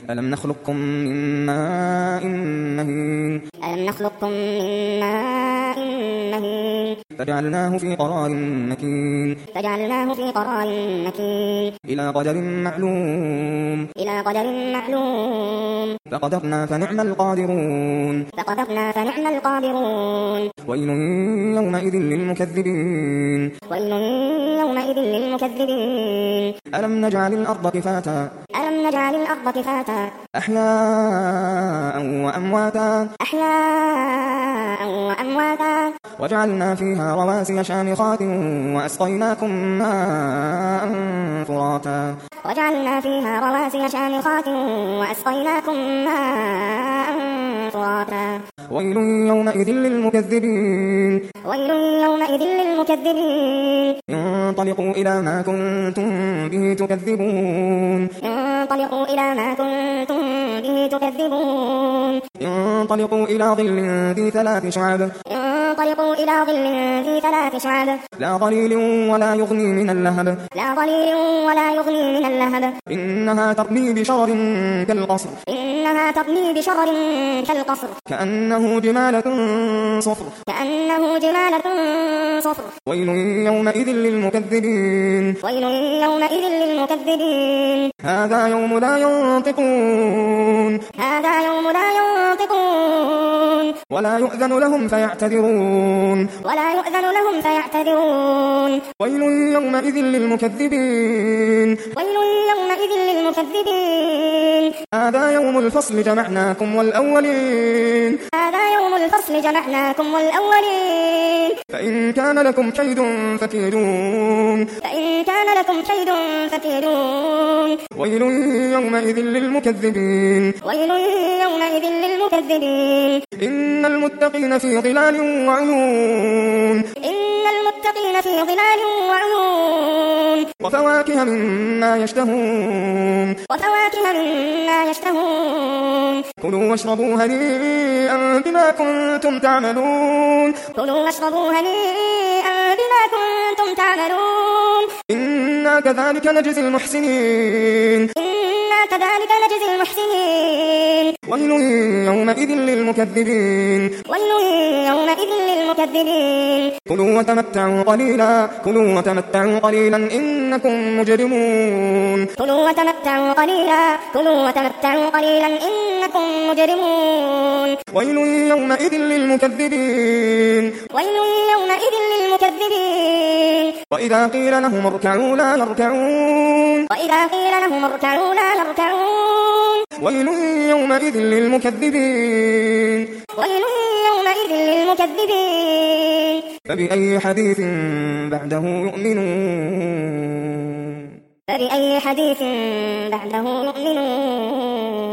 ألم نخلقكم من ماء مهين ألم نخلقكم من ماء مهين فجعلناه في قرار مكين فجعلناه في قرار مكين إلى قدر معلوم إلى قدر معلوم فقدرنا فنعم القادرون فقدرنا فنعم القادرون ويل يومئذ للمكذبين ويل يومئذ للمكذبين ألم نجعل الأرض كفاتا ألم نجعل الأرض كفاتا أحياء وأمواتا أحياء وأمواتا وجعلنا فيها رواسي شامخات وأسقيناكم ماء فراتا وجعلنا فيها رواسي شامخات وأسقيناكم ماء فراتا ويل يومئذ للمكذبين ويل يومئذ للمكذبين انطلقوا إلى ما كنتم به تكذبون انطلقوا إلى ما كنتم به تكذبون انطلقوا إلى ظل ذي 3 شعب انطلقوا إلى ظل ذي 3 شعب لا ظليل ولا يغني من اللهب لا ظليل ولا يغني من اللهب إنها ترمي بشرر كالقصر إنها ترمي بشرر كالقصر كأنه جمالة صفر كأنه جمالة صفر ويل يومئذ للمكذبين ويل يومئذ للمكذبين هذا يوم لا ينطقون هذا يوم لا ينطقون ولا يؤذن لهم فيعتذرون ولا يؤذن لهم فيعتذرون ويل يومئذ للمكذبين ويل يومئذ للمكذبين هذا يوم الفصل جمعناكم والأولين هذا يوم الفصل جمعناكم والأولين فإن كان لكم كيد فكيدون فإن كان لكم كيد فكيدون ويل يومئذ للمكذبين ويل يومئذ للمكذبين إن المتقين في ظلال وعيون إن المتقين في ظلال وعيون وفواكه مما يشتهون وفواكه مما يشتهون كلوا واشربوا هنيئا بما كنتم تعملون كلوا واشربوا هنيئا بما كنتم تعملون إنا كذلك نجزي المحسنين إنا كذلك نجزي المحسنين ويل يومئذ للمكذبين ويل يومئذ للمكذبين كلوا وتمتعوا قليلا إنكم مجرمون كلوا وتمتعوا قليلا إنكم مجرمون ويل يومئذ للمكذبين ويل يومئذ للمكذبين وإذا قيل لهم اركعوا لا يركعون وإذا قيل لهم اركعوا لا يركعون ويل يومئذ للمكذبين ويل يومئذ للمكذبين فبأي حديث بعده يؤمنون فبأي حديث بعده يؤمنون